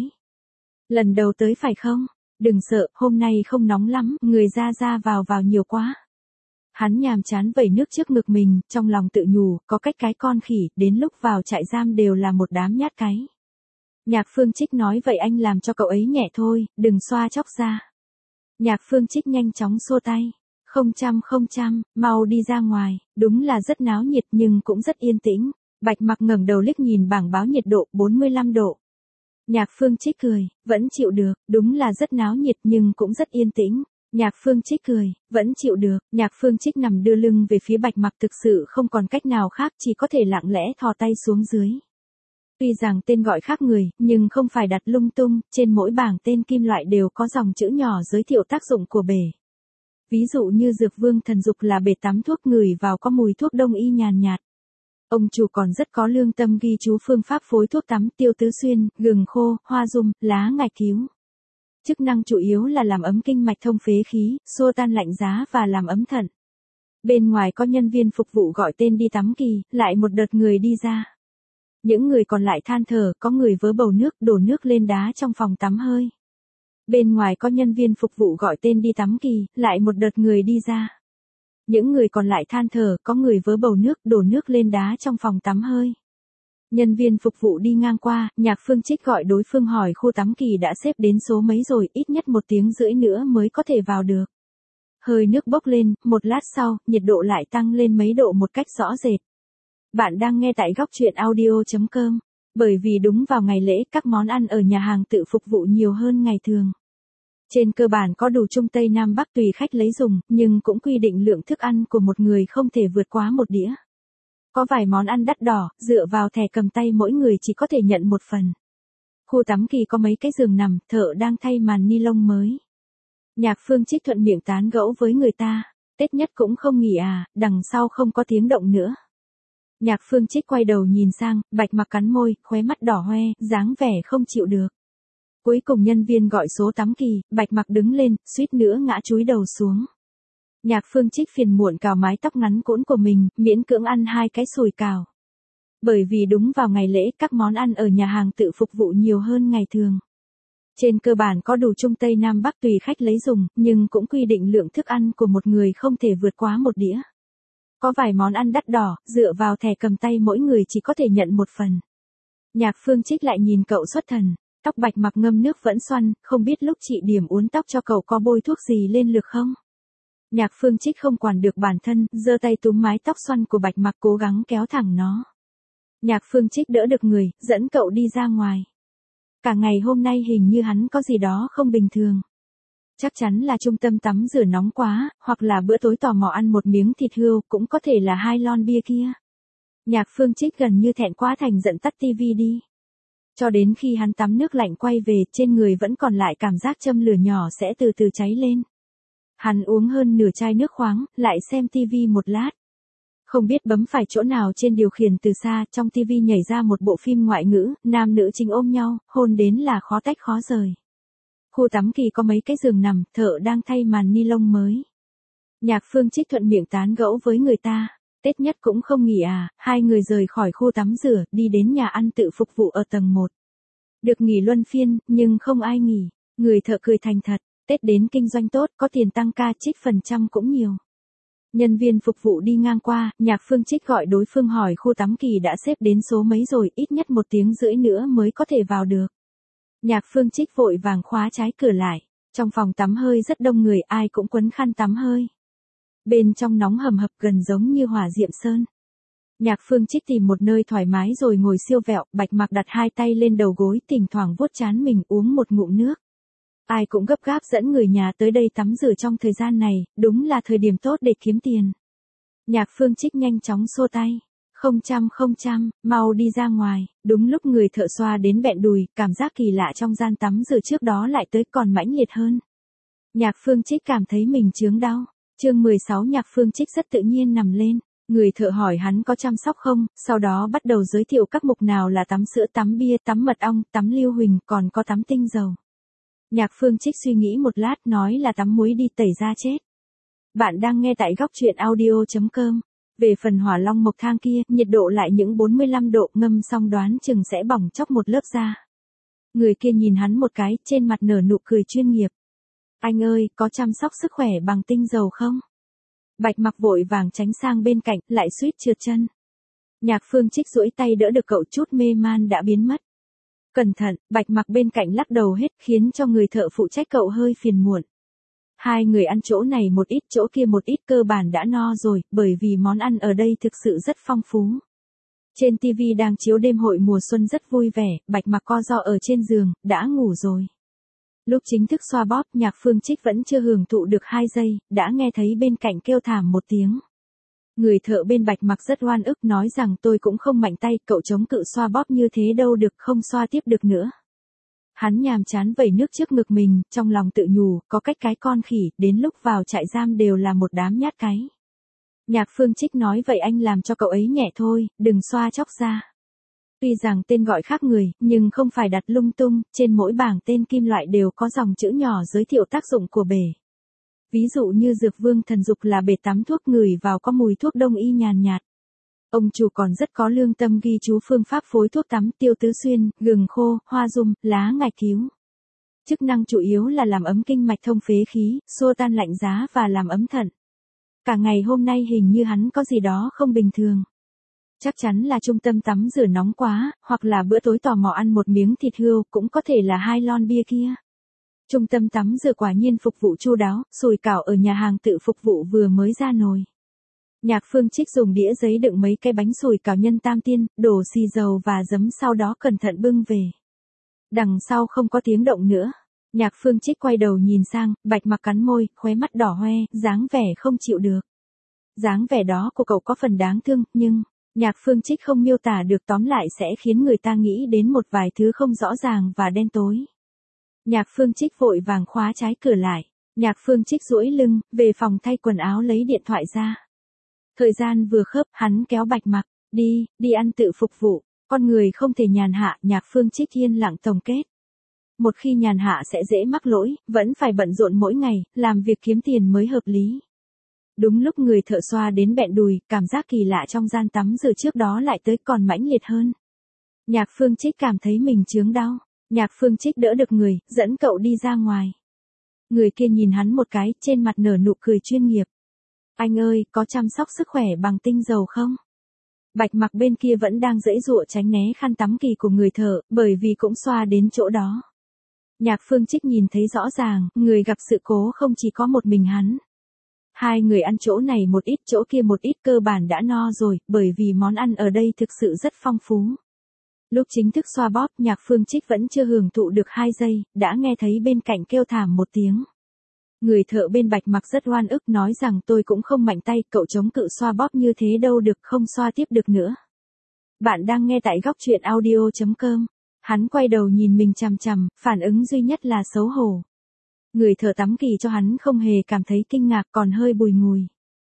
Lần đầu tới phải không? Đừng sợ, hôm nay không nóng lắm, người ra vào nhiều quá. Hắn nhàm chán vẩy nước trước ngực mình, trong lòng tự nhủ, có cách cái con khỉ, đến lúc vào trại giam đều là một đám nhát cái. Nhạc Phương Trích nói vậy anh làm cho cậu ấy nhẹ thôi, đừng xoa chóc ra. Nhạc Phương Trích nhanh chóng xua tay. Không chăm, mau đi ra ngoài, đúng là rất náo nhiệt nhưng cũng rất yên tĩnh. Bạch Mặc ngẩng đầu liếc nhìn bảng báo nhiệt độ, 45 độ. Nhạc Phương Trích cười, vẫn chịu được, đúng là rất náo nhiệt nhưng cũng rất yên tĩnh. Nhạc Phương Trích cười, vẫn chịu được, Nhạc Phương Trích nằm đưa lưng về phía Bạch Mặc, thực sự không còn cách nào khác, chỉ có thể lặng lẽ thò tay xuống dưới. Tuy rằng tên gọi khác người, nhưng không phải đặt lung tung, trên mỗi bảng tên kim loại đều có dòng chữ nhỏ giới thiệu tác dụng của bể. Ví dụ như Dược Vương Thần Dục là bể tắm thuốc, ngửi vào có mùi thuốc đông y nhàn nhạt. Ông chủ còn rất có lương tâm ghi chú phương pháp phối thuốc tắm, tiêu tứ xuyên, gừng khô, hoa dung, lá ngải cứu. Chức năng chủ yếu là làm ấm kinh mạch, thông phế khí, xua tan lạnh giá và làm ấm thận. Bên ngoài có nhân viên phục vụ gọi tên đi tắm Kỳ, lại một đợt người đi ra. Những người còn lại than thở, có người vớ bầu nước, đổ nước lên đá trong phòng tắm hơi. Bên ngoài có nhân viên phục vụ gọi tên đi tắm Kỳ, lại một đợt người đi ra. Những người còn lại than thở, có người vớ bầu nước, đổ nước lên đá trong phòng tắm hơi. Nhân viên phục vụ đi ngang qua, Nhạc Phương Trích gọi đối phương hỏi khu tắm Kỳ đã xếp đến số mấy rồi, ít nhất 1 tiếng rưỡi nữa mới có thể vào được. Hơi nước bốc lên, một lát sau, nhiệt độ lại tăng lên mấy độ một cách rõ rệt. Bạn đang nghe tại góc truyện audio.com. Bởi vì đúng vào ngày lễ các món ăn ở nhà hàng tự phục vụ nhiều hơn ngày thường. Trên cơ bản có đủ Trung Tây Nam Bắc tùy khách lấy dùng, nhưng cũng quy định lượng thức ăn của một người không thể vượt quá một đĩa. Có vài món ăn đắt đỏ, dựa vào thẻ cầm tay mỗi người chỉ có thể nhận một phần. Khu tắm Kỳ có mấy cái giường nằm, thợ đang thay màn ni lông mới. Nhạc Phương Trích thuận miệng tán gẫu với người ta. Tết nhất cũng không nghỉ à, đằng sau không có tiếng động nữa. Nhạc Phương Trích quay đầu nhìn sang, Bạch Mặc cắn môi, khóe mắt đỏ hoe, dáng vẻ không chịu được. Cuối cùng nhân viên gọi số tắm kỳ, Bạch Mặc đứng lên, suýt nữa ngã chúi đầu xuống. Nhạc Phương Trích phiền muộn cào mái tóc ngắn cũn của mình, miễn cưỡng ăn 2 cái sùi cào. Bởi vì đúng vào ngày lễ, các món ăn ở nhà hàng tự phục vụ nhiều hơn ngày thường. Trên cơ bản có đủ Trung Tây Nam Bắc tùy khách lấy dùng, nhưng cũng quy định lượng thức ăn của một người không thể vượt quá 1 đĩa. Có vài món ăn đắt đỏ, dựa vào thẻ cầm tay mỗi người chỉ có thể nhận 1 phần. Nhạc Phương Trích lại nhìn cậu xuất thần, tóc Bạch Mặc ngâm nước vẫn xoăn, không biết lúc chị điểm uốn tóc cho cậu có bôi thuốc gì lên lực không? Nhạc Phương Trích không quản được bản thân, giơ tay túm mái tóc xoăn của Bạch Mặc cố gắng kéo thẳng nó. Nhạc Phương Trích đỡ được người, dẫn cậu đi ra ngoài. Cả ngày hôm nay hình như hắn có gì đó không bình thường. Chắc chắn là trung tâm tắm rửa nóng quá, hoặc là bữa tối tò mò ăn một miếng thịt hươu, cũng có thể là 2 lon bia kia. Nhạc Phương Trích gần như thẹn quá thành giận tắt tivi đi. Cho đến khi hắn tắm nước lạnh quay về, trên người vẫn còn lại cảm giác châm lửa nhỏ sẽ từ từ cháy lên. Hắn uống hơn nửa chai nước khoáng, lại xem tivi một lát. Không biết bấm phải chỗ nào trên điều khiển từ xa, trong tivi nhảy ra một bộ phim ngoại ngữ, nam nữ chính ôm nhau, hôn đến là khó tách khó rời. Khu tắm kỳ có mấy cái giường nằm, thợ đang thay màn ni lông mới. Nhạc Phương Trích thuận miệng tán gẫu với người ta. Tết nhất cũng không nghỉ à, 2 người rời khỏi khu tắm rửa, đi đến nhà ăn tự phục vụ ở tầng 1. Được nghỉ luân phiên, nhưng không ai nghỉ. Người thợ cười thành thật, Tết đến kinh doanh tốt, có tiền tăng ca trích phần trăm cũng nhiều. Nhân viên phục vụ đi ngang qua, Nhạc Phương Trích gọi đối phương hỏi khu tắm kỳ đã xếp đến số mấy rồi, ít nhất 1 tiếng rưỡi nữa mới có thể vào được. Nhạc Phương Trích vội vàng khóa trái cửa lại. Trong phòng tắm hơi rất đông người, ai cũng quấn khăn tắm hơi. Bên trong nóng hầm hập gần giống như hỏa diệm sơn. Nhạc Phương Trích tìm một nơi thoải mái rồi ngồi siêu vẹo, Bạch Mặc đặt 2 tay lên đầu gối, thỉnh thoảng vuốt trán mình uống một ngụm nước. Ai cũng gấp gáp dẫn người nhà tới đây tắm rửa trong thời gian này, đúng là thời điểm tốt để kiếm tiền. Nhạc Phương Trích nhanh chóng xua tay. Không chăm, mau đi ra ngoài. Đúng lúc người thợ xoa đến bẹn đùi, cảm giác kỳ lạ trong gian tắm rửa trước đó lại tới còn mãnh liệt hơn. Nhạc Phương Trích cảm thấy mình chướng đau. Chương 16 Nhạc Phương Trích rất tự nhiên nằm lên. Người thợ hỏi hắn có chăm sóc không, sau đó bắt đầu giới thiệu các mục nào là tắm sữa, tắm bia, tắm mật ong, tắm lưu huỳnh, còn có tắm tinh dầu. Nhạc Phương Trích suy nghĩ một lát nói là tắm muối đi tẩy da chết. Bạn đang nghe tại góc truyện audio.com. Về phần hỏa long mộc thang kia, nhiệt độ lại những 45 độ, ngâm xong đoán chừng sẽ bỏng chóc một lớp da. Người kia nhìn hắn một cái, trên mặt nở nụ cười chuyên nghiệp. Anh ơi, có chăm sóc sức khỏe bằng tinh dầu không? Bạch Mặc vội vàng tránh sang bên cạnh, lại suýt trượt chân. Nhạc Phương Trích duỗi tay đỡ được cậu, chút mê man đã biến mất. Cẩn thận, Bạch Mặc bên cạnh lắc đầu hết, khiến cho người thợ phụ trách cậu hơi phiền muộn. 2 người ăn chỗ này một ít chỗ kia một ít, cơ bản đã no rồi, bởi vì món ăn ở đây thực sự rất phong phú. Trên TV đang chiếu đêm hội mùa xuân rất vui vẻ, Bạch Mặc co ro ở trên giường, đã ngủ rồi. Lúc chính thức xoa bóp, Nhạc Phương Trích vẫn chưa hưởng thụ được 2 giây, đã nghe thấy bên cạnh kêu thảm một tiếng. Người thợ bên Bạch Mặc rất oan ức nói rằng tôi cũng không mạnh tay, cậu chống cự xoa bóp như thế đâu được, không xoa tiếp được nữa. Hắn nhàm chán vẩy nước trước ngực mình, trong lòng tự nhủ, có cách cái con khỉ, đến lúc vào trại giam đều là một đám nhát cái. Nhạc Phương Trích nói vậy anh làm cho cậu ấy nhẹ thôi, đừng xoa chóc ra. Tuy rằng tên gọi khác người, nhưng không phải đặt lung tung, trên mỗi bảng tên kim loại đều có dòng chữ nhỏ giới thiệu tác dụng của bể. Ví dụ như dược vương thần dục là bể tắm thuốc, ngửi vào có mùi thuốc đông y nhàn nhạt. Ông chủ còn rất có lương tâm ghi chú phương pháp phối thuốc tắm, tiêu tứ xuyên, gừng khô, hoa dung, lá ngải cứu. Chức năng chủ yếu là làm ấm kinh mạch, thông phế khí, xua tan lạnh giá và làm ấm thận. Cả ngày hôm nay hình như hắn có gì đó không bình thường. Chắc chắn là trung tâm tắm rửa nóng quá, hoặc là bữa tối tò mò ăn một miếng thịt hươu, cũng có thể là 2 lon bia kia. Trung tâm tắm rửa quả nhiên phục vụ chu đáo, sùi cảo ở nhà hàng tự phục vụ vừa mới ra nồi. Nhạc Phương Trích dùng đĩa giấy đựng mấy cái bánh sùi cảo nhân tam tiên, đổ xì dầu và giấm, sau đó cẩn thận bưng về. Đằng sau không có tiếng động nữa. Nhạc Phương Trích quay đầu nhìn sang, Bạch Mặc cắn môi, khóe mắt đỏ hoe, dáng vẻ không chịu được. Dáng vẻ đó của cậu có phần đáng thương, nhưng Nhạc Phương Trích không miêu tả được, tóm lại sẽ khiến người ta nghĩ đến một vài thứ không rõ ràng và đen tối. Nhạc Phương Trích vội vàng khóa trái cửa lại. Nhạc Phương Trích duỗi lưng, về phòng thay quần áo lấy điện thoại ra. Thời gian vừa khớp, hắn kéo Bạch Mặc. đi ăn tự phục vụ. Con người không thể nhàn hạ, Nhạc Phương Trích yên lặng tổng kết. Một khi nhàn hạ sẽ dễ mắc lỗi, vẫn phải bận rộn mỗi ngày, làm việc kiếm tiền mới hợp lý. Đúng lúc người thợ xoa đến bẹn đùi, cảm giác kỳ lạ trong gian tắm rửa trước đó lại tới còn mãnh liệt hơn. Nhạc Phương Trích cảm thấy mình chướng đau. Nhạc Phương Trích đỡ được người, dẫn cậu đi ra ngoài. Người kia nhìn hắn một cái, trên mặt nở nụ cười chuyên nghiệp. Anh ơi, có chăm sóc sức khỏe bằng tinh dầu không? Bạch Mặc bên kia vẫn đang giãy giụa tránh né khăn tắm kỳ của người thợ, bởi vì cũng xoa đến chỗ đó. Nhạc Phương Trích nhìn thấy rõ ràng, người gặp sự cố không chỉ có một mình hắn. Hai người ăn chỗ này một ít chỗ kia một ít cơ bản đã no rồi, bởi vì món ăn ở đây thực sự rất phong phú. Lúc chính thức xoa bóp, Nhạc Phương Trích vẫn chưa hưởng thụ được 2 giây, đã nghe thấy bên cạnh kêu thảm một tiếng. Người thợ bên Bạch Mặc rất oan ức nói rằng tôi cũng không mạnh tay, cậu chống cự xoa bóp như thế đâu được, không xoa tiếp được nữa. Bạn đang nghe tại góc truyện audio.com. Hắn quay đầu nhìn mình chằm chằm, phản ứng duy nhất là xấu hổ. Người thợ tắm kỳ cho hắn không hề cảm thấy kinh ngạc, còn hơi bùi ngùi.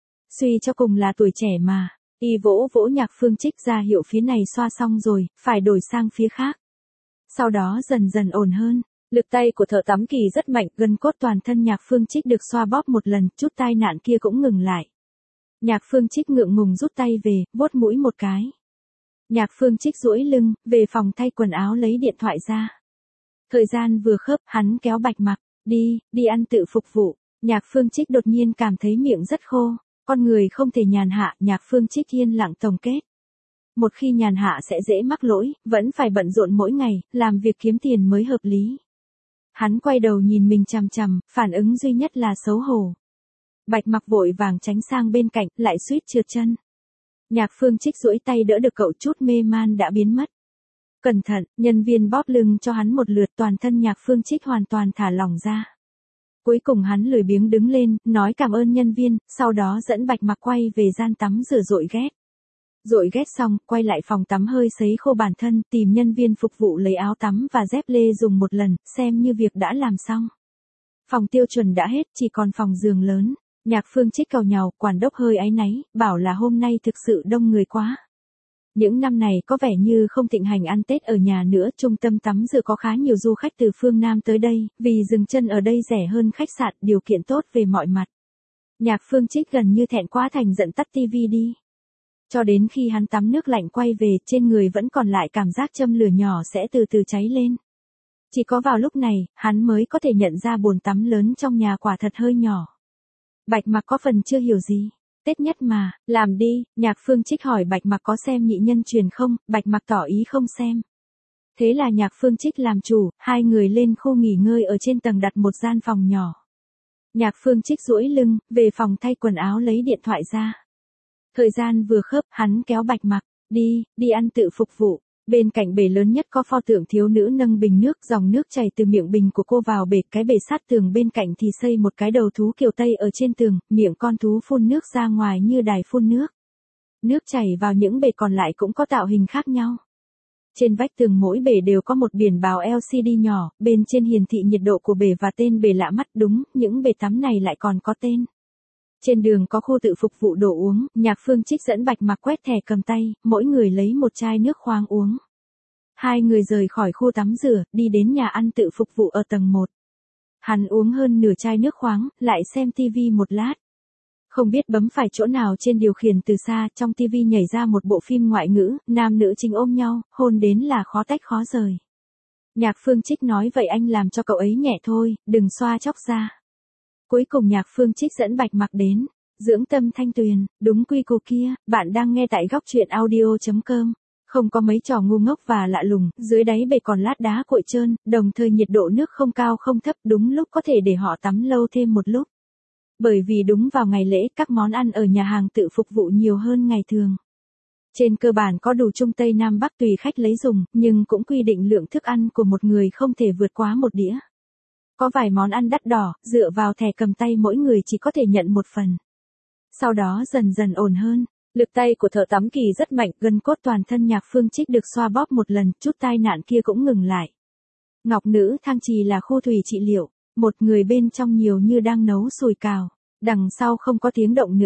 Suy cho cùng là tuổi trẻ mà. Y vỗ vỗ Nhạc Phương Trích ra hiệu phía này xoa xong rồi, phải đổi sang phía khác. Sau đó dần dần ổn hơn. Lực tay của thợ tắm kỳ rất mạnh, gân cốt toàn thân Nhạc Phương Trích được xoa bóp một lần, chút tai nạn kia cũng ngừng lại. Nhạc Phương Trích ngượng ngùng rút tay về, vuốt mũi một cái. Nhạc Phương Trích duỗi lưng, về phòng thay quần áo lấy điện thoại ra. Thời gian vừa khớp, hắn kéo Bạch Mặc, đi ăn tự phục vụ. Nhạc Phương Trích đột nhiên cảm thấy miệng rất khô. Con người không thể nhàn hạ, Nhạc Phương Trích yên lặng tổng kết. Một khi nhàn hạ sẽ dễ mắc lỗi, vẫn phải bận rộn mỗi ngày, làm việc kiếm tiền mới hợp lý. Hắn quay đầu nhìn mình chằm chằm, phản ứng duy nhất là xấu hổ. Bạch Mặc vội vàng tránh sang bên cạnh, lại suýt trượt chân. Nhạc Phương Trích duỗi tay đỡ được cậu, chút mê man đã biến mất. Cẩn thận, nhân viên bóp lưng cho hắn một lượt, toàn thân Nhạc Phương Trích hoàn toàn thả lỏng ra. Cuối cùng hắn lười biếng đứng lên, nói cảm ơn nhân viên, sau đó dẫn Bạch Mặc quay về gian tắm rửa dội ghét. Dội ghét xong, quay lại phòng tắm hơi sấy khô bản thân, tìm nhân viên phục vụ lấy áo tắm và dép lê dùng một lần, xem như việc đã làm xong. Phòng tiêu chuẩn đã hết, chỉ còn phòng giường lớn. Nhạc Phương Trích càu nhàu, quản đốc hơi áy náy, bảo là hôm nay thực sự đông người quá. Những năm này có vẻ như không thịnh hành ăn Tết ở nhà nữa, trung tâm tắm rửa có khá nhiều du khách từ phương Nam tới đây, vì dừng chân ở đây rẻ hơn khách sạn, điều kiện tốt về mọi mặt. Nhạc Phương Trích gần như thẹn quá thành giận tắt tivi đi. Cho đến khi hắn tắm nước lạnh quay về, trên người vẫn còn lại cảm giác châm lửa nhỏ sẽ từ từ cháy lên. Chỉ có vào lúc này, hắn mới có thể nhận ra bồn tắm lớn trong nhà quả thật hơi nhỏ. Bạch Mặc có phần chưa hiểu gì. Tết nhất mà, làm đi. Nhạc Phương Trích hỏi Bạch Mặc có xem Nhị Nhân Truyền không, Bạch Mặc tỏ ý không xem. Thế là Nhạc Phương Trích làm chủ, hai người lên khu nghỉ ngơi ở trên tầng đặt một gian phòng nhỏ. Nhạc Phương Trích duỗi lưng, về phòng thay quần áo lấy điện thoại ra. Thời gian vừa khớp, hắn kéo Bạch Mặc, đi ăn tự phục vụ. Bên cạnh bể lớn nhất có pho tượng thiếu nữ nâng bình nước, dòng nước chảy từ miệng bình của cô vào bể, cái bể sát tường bên cạnh thì xây một cái đầu thú kiểu Tây ở trên tường, miệng con thú phun nước ra ngoài như đài phun nước. Nước chảy vào những bể còn lại cũng có tạo hình khác nhau. Trên vách tường mỗi bể đều có một biển báo LCD nhỏ, bên trên hiển thị nhiệt độ của bể và tên bể lạ mắt, đúng, những bể tắm này lại còn có tên. Trên đường có khu tự phục vụ đồ uống, Nhạc Phương Trích dẫn Bạch Mặc quét thẻ cầm tay, mỗi người lấy một chai nước khoáng uống. Hai người rời khỏi khu tắm rửa, đi đến nhà ăn tự phục vụ ở tầng 1. Hắn uống hơn nửa chai nước khoáng, lại xem tivi một lát. Không biết bấm phải chỗ nào trên điều khiển từ xa, trong tivi nhảy ra một bộ phim ngoại ngữ, nam nữ chính ôm nhau, hôn đến là khó tách khó rời. Nhạc Phương Trích nói vậy anh làm cho cậu ấy nhẹ thôi, đừng xoa chóc ra. Cuối cùng Nhạc Phương Trích dẫn Bạch Mặc đến Dưỡng Tâm Thanh Tuyền, đúng quy củ kia. Bạn đang nghe tại góc truyện audio.com. Không có mấy trò ngu ngốc và lạ lùng, dưới đáy bể còn lát đá cuội trơn, đồng thời nhiệt độ nước không cao không thấp, đúng lúc có thể để họ tắm lâu thêm một lúc. Bởi vì đúng vào ngày lễ, các món ăn ở nhà hàng tự phục vụ nhiều hơn ngày thường. Trên cơ bản có đủ Trung Tây Nam Bắc tùy khách lấy dùng, nhưng cũng quy định lượng thức ăn của một người không thể vượt quá một đĩa. Có vài món ăn đắt đỏ, dựa vào thẻ cầm tay mỗi người chỉ có thể nhận một phần. Sau đó dần dần ổn hơn. Lực tay của thợ tắm kỳ rất mạnh, gân cốt toàn thân Nhạc Phương Trích được xoa bóp một lần, chút tai nạn kia cũng ngừng lại. Ngọc Nữ Thang Trì là khu thủy trị liệu, một người bên trong nhiều như đang nấu sùi cào, đằng sau không có tiếng động nữa.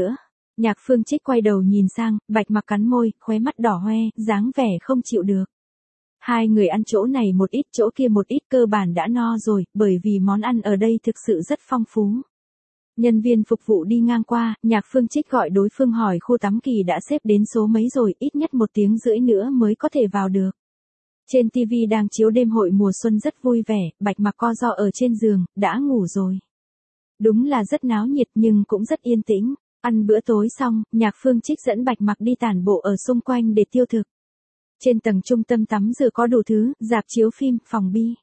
Nhạc Phương Trích quay đầu nhìn sang, Bạch Mặc cắn môi, khóe mắt đỏ hoe, dáng vẻ không chịu được. Hai người ăn chỗ này một ít chỗ kia một ít cơ bản đã no rồi, bởi vì món ăn ở đây thực sự rất phong phú. Nhân viên phục vụ đi ngang qua, Nhạc Phương Trích gọi đối phương hỏi khu tắm kỳ đã xếp đến số mấy rồi, ít nhất 1 tiếng rưỡi nữa mới có thể vào được. Trên TV đang chiếu đêm hội mùa xuân rất vui vẻ, Bạch Mặc co ro ở trên giường, đã ngủ rồi. Đúng là rất náo nhiệt nhưng cũng rất yên tĩnh. Ăn bữa tối xong, Nhạc Phương Trích dẫn Bạch Mặc đi tản bộ ở xung quanh để tiêu thực. Trên tầng trung tâm tắm rửa có đủ thứ, rạp chiếu phim, phòng bi.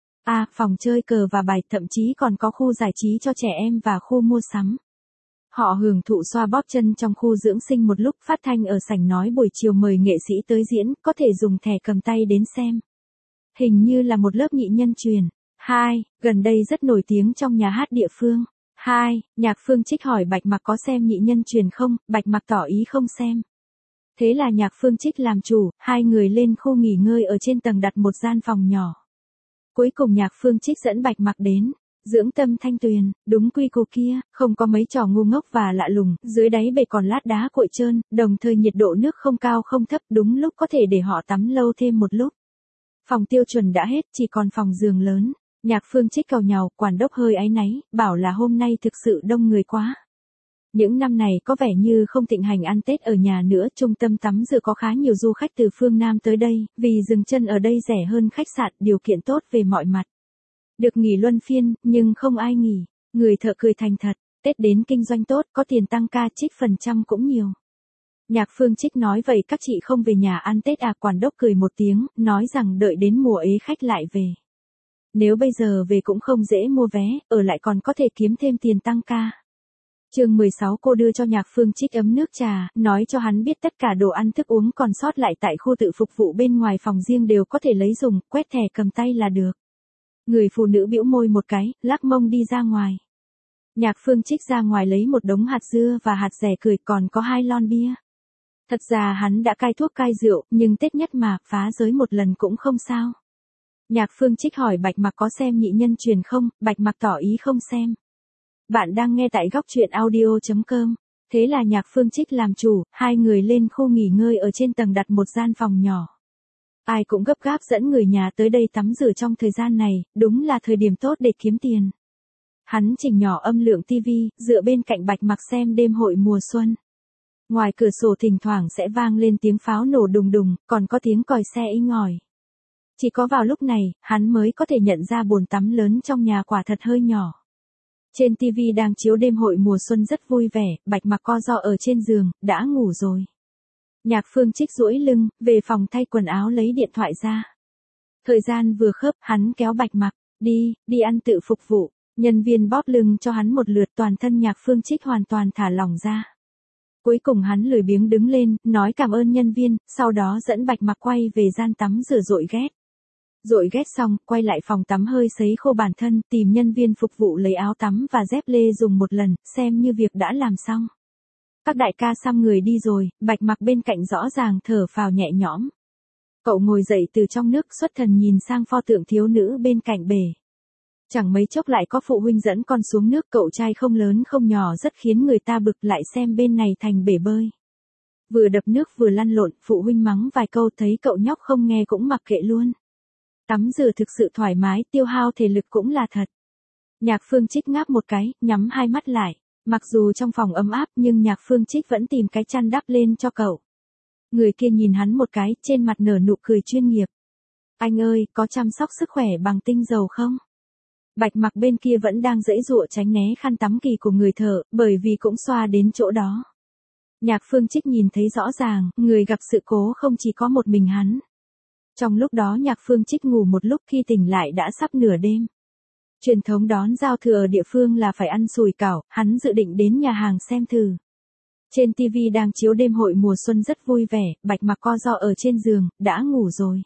Phòng chơi cờ và bài, thậm chí còn có khu giải trí cho trẻ em và khu mua sắm. Họ hưởng thụ xoa bóp chân trong khu dưỡng sinh một lúc, phát thanh ở sảnh nói buổi chiều mời nghệ sĩ tới diễn, có thể dùng thẻ cầm tay đến xem. Hình như là một lớp nhị nhân truyền. 2. Gần đây rất nổi tiếng trong nhà hát địa phương. 2. Nhạc Phương Trích hỏi Bạch Mặc có xem nhị nhân truyền không, Bạch Mặc tỏ ý không xem. Thế là Nhạc Phương Trích làm chủ, hai người lên khu nghỉ ngơi ở trên tầng đặt một gian phòng nhỏ. Cuối cùng Nhạc Phương Trích dẫn Bạch Mặc đến dưỡng tâm Thanh Tuyền, đúng quy củ kia, không có mấy trò ngu ngốc và lạ lùng, dưới đáy bể còn lát đá cuội trơn, đồng thời nhiệt độ nước không cao không thấp, đúng lúc có thể để họ tắm lâu thêm một lúc. Phòng tiêu chuẩn đã hết, chỉ còn phòng giường lớn. Nhạc Phương Trích càu nhàu, quản đốc hơi áy náy, bảo là hôm nay thực sự đông người quá. Những năm này có vẻ như không thịnh hành ăn Tết ở nhà nữa, trung tâm tắm rửa có khá nhiều du khách từ phương Nam tới đây, vì dừng chân ở đây rẻ hơn khách sạn, điều kiện tốt về mọi mặt. Được nghỉ luân phiên, nhưng không ai nghỉ. Người thợ cười thành thật, Tết đến kinh doanh tốt, có tiền tăng ca trích phần trăm cũng nhiều. Nhạc Phương Trích nói vậy các chị không về nhà ăn Tết à, quản đốc cười một tiếng, nói rằng đợi đến mùa ế khách lại về. Nếu bây giờ về cũng không dễ mua vé, ở lại còn có thể kiếm thêm tiền tăng ca. Chương 16 cô đưa cho Nhạc Phương Trích ấm nước trà, nói cho hắn biết tất cả đồ ăn thức uống còn sót lại tại khu tự phục vụ bên ngoài phòng riêng đều có thể lấy dùng, quét thẻ cầm tay là được. Người phụ nữ bĩu môi một cái, lắc mông đi ra ngoài. Nhạc Phương Trích ra ngoài lấy một đống hạt dưa và hạt dẻ cười, còn có 2 lon bia. Thật ra hắn đã cai thuốc cai rượu, nhưng Tết nhất mà, phá giới một lần cũng không sao. Nhạc Phương Trích hỏi Bạch Mặc có xem nhị nhân truyền không, Bạch Mặc tỏ ý không xem. Bạn đang nghe tại góc truyện audio.com. Thế là Nhạc Phương Trích làm chủ, hai người lên khu nghỉ ngơi ở trên tầng đặt một gian phòng nhỏ. Ai cũng gấp gáp dẫn người nhà tới đây tắm rửa trong thời gian này, đúng là thời điểm tốt để kiếm tiền. Hắn chỉnh nhỏ âm lượng TV, dựa bên cạnh Bạch Mặc xem đêm hội mùa xuân. Ngoài cửa sổ thỉnh thoảng sẽ vang lên tiếng pháo nổ đùng đùng, còn có tiếng còi xe inh ỏi. Chỉ có vào lúc này, hắn mới có thể nhận ra bồn tắm lớn trong nhà quả thật hơi nhỏ. Trên TV đang chiếu đêm hội mùa xuân rất vui vẻ, Bạch Mặc co ro ở trên giường, đã ngủ rồi. Nhạc Phương Trích duỗi lưng, về phòng thay quần áo lấy điện thoại ra. Thời gian vừa khớp, hắn kéo Bạch Mặc, đi ăn tự phục vụ. Nhân viên bóp lưng cho hắn một lượt, toàn thân Nhạc Phương Trích hoàn toàn thả lỏng ra. Cuối cùng hắn lười biếng đứng lên, nói cảm ơn nhân viên, sau đó dẫn Bạch Mặc quay về gian tắm rửa dội ghét. Dội ghét xong, quay lại phòng tắm hơi sấy khô bản thân, tìm nhân viên phục vụ lấy áo tắm và dép lê dùng một lần, xem như việc đã làm xong. Các đại ca xăm người đi rồi, Bạch Mặc bên cạnh rõ ràng thở phào nhẹ nhõm. Cậu ngồi dậy từ trong nước, xuất thần nhìn sang pho tượng thiếu nữ bên cạnh bể. Chẳng mấy chốc lại có phụ huynh dẫn con xuống nước, cậu trai không lớn không nhỏ rất khiến người ta bực, lại xem bên này thành bể bơi. Vừa đập nước vừa lăn lộn, phụ huynh mắng vài câu, thấy cậu nhóc không nghe cũng mặc kệ luôn. Tắm rửa thực sự thoải mái, tiêu hao thể lực cũng là thật. Nhạc Phương Trích ngáp một cái, nhắm hai mắt lại. Mặc dù trong phòng ấm áp nhưng Nhạc Phương Trích vẫn tìm cái chăn đắp lên cho cậu. Người kia nhìn hắn một cái, trên mặt nở nụ cười chuyên nghiệp. Anh ơi, có chăm sóc sức khỏe bằng tinh dầu không? Bạch Mặc bên kia vẫn đang giãy giụa tránh né khăn tắm kỳ của người thợ, bởi vì cũng xoa đến chỗ đó. Nhạc Phương Trích nhìn thấy rõ ràng, người gặp sự cố không chỉ có một mình hắn. Trong lúc đó Nhạc Phương Trích ngủ một lúc, khi tỉnh lại đã sắp nửa đêm. Truyền thống đón giao thừa ở địa phương là phải ăn sủi cảo, hắn dự định đến nhà hàng xem thử. Trên TV đang chiếu đêm hội mùa xuân rất vui vẻ, Bạch Mặc co ro ở trên giường, đã ngủ rồi.